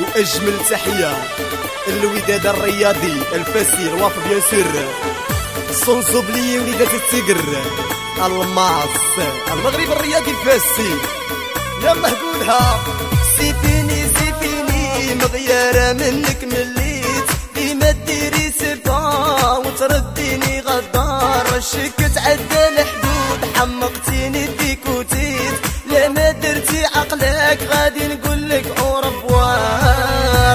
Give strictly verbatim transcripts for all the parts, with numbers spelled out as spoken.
أجمل تحية الوداد الرياضي الفاسي الواف بيان سور الصنصوبلي وليدات التقر الماس المغرب الرياضي الفاسي. يلا قولها. سيفيني سيفيني مغيارة منك مليت ديما ديري سبا وترديني غدار رشك تعدى الحدود حمقتيني ديكوتيت لما درتي عقلك غادي نقولك أوربوار.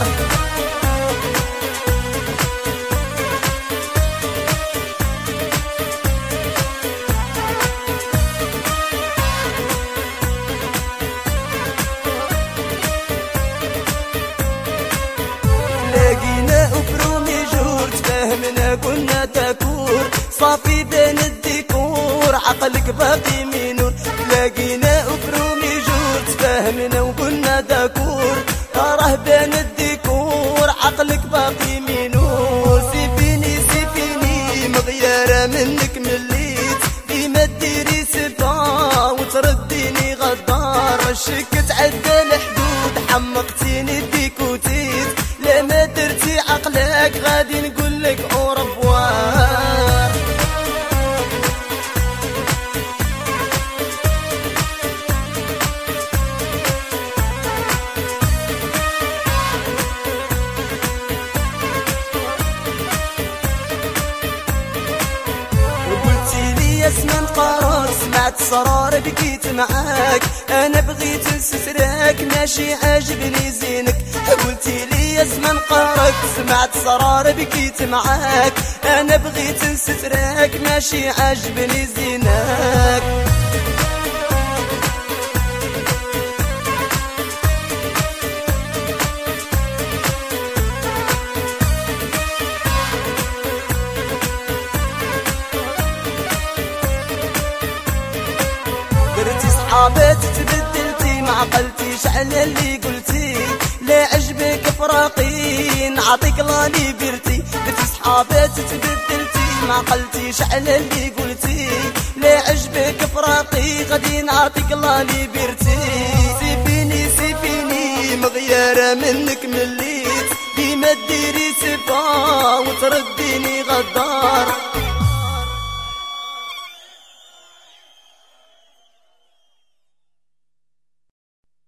لقينا أبرومي جور تفاهمنا كنا تاكور صافي بين الديكور عقلك باقي مينور. لقينا أبرومي جور تفاهمنا وكنا تاكور راه بين الديكور عقلك باقي مينور. سيفيني سيفيني مغيارة منك مليت ديما ديري سبا وترديني غدار رشك تعدى الحدود حمقتيني ديكوتيت لما درتي عقلك غادي نقولك أوربوار. قلتي لي اسمع القرار سمعت صرار بكيت معاك انا بغيت نسترك ماشي عاجبني زينك. قلتي لي اسمع القرار سمعت صرار بكيت معاك انا بغيت نسترك ماشي عاجبني زينك. درتي صحابات تبدلتي ما عقلتيش على اللي قلتي لا عجبك فراقي نعطيك لا ليبرتي. درتي صحابات تبدلتي ما عقلتيش على اللي قلتي لا عجبك فراقي غادي نعطيك لا ليبرتي. سيفيني سيفيني مغيارة منك مليت ديما ديري سبا وترديني غدار